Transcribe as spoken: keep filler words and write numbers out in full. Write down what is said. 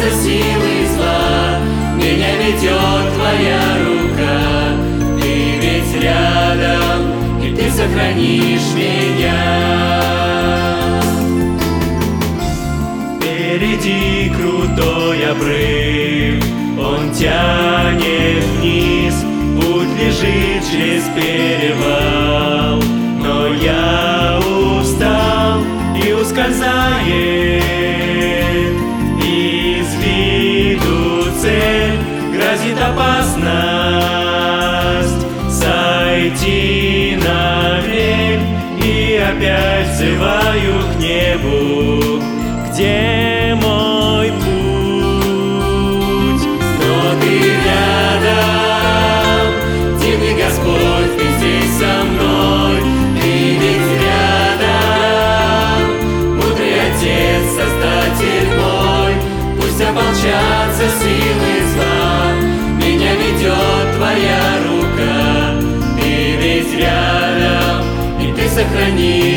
силы зла, меня ведет твоя рука. Ты ведь рядом, и ты сохранишь меня. Впереди крутой обрыв, он тянет вниз, путь лежит через перевал. Но я устал и ускользает из виду цель, грозит опасность сойти на мель. И опять взываю к небу, где мой путь? Но ты рядом, дивный Господь, ты здесь со мной. Ты ведь рядом, мудрый Отец, Создатель мой. Пусть ополчатся силы зла, меня ведет твоя рука. Ты ведь рядом, и ты сохранишь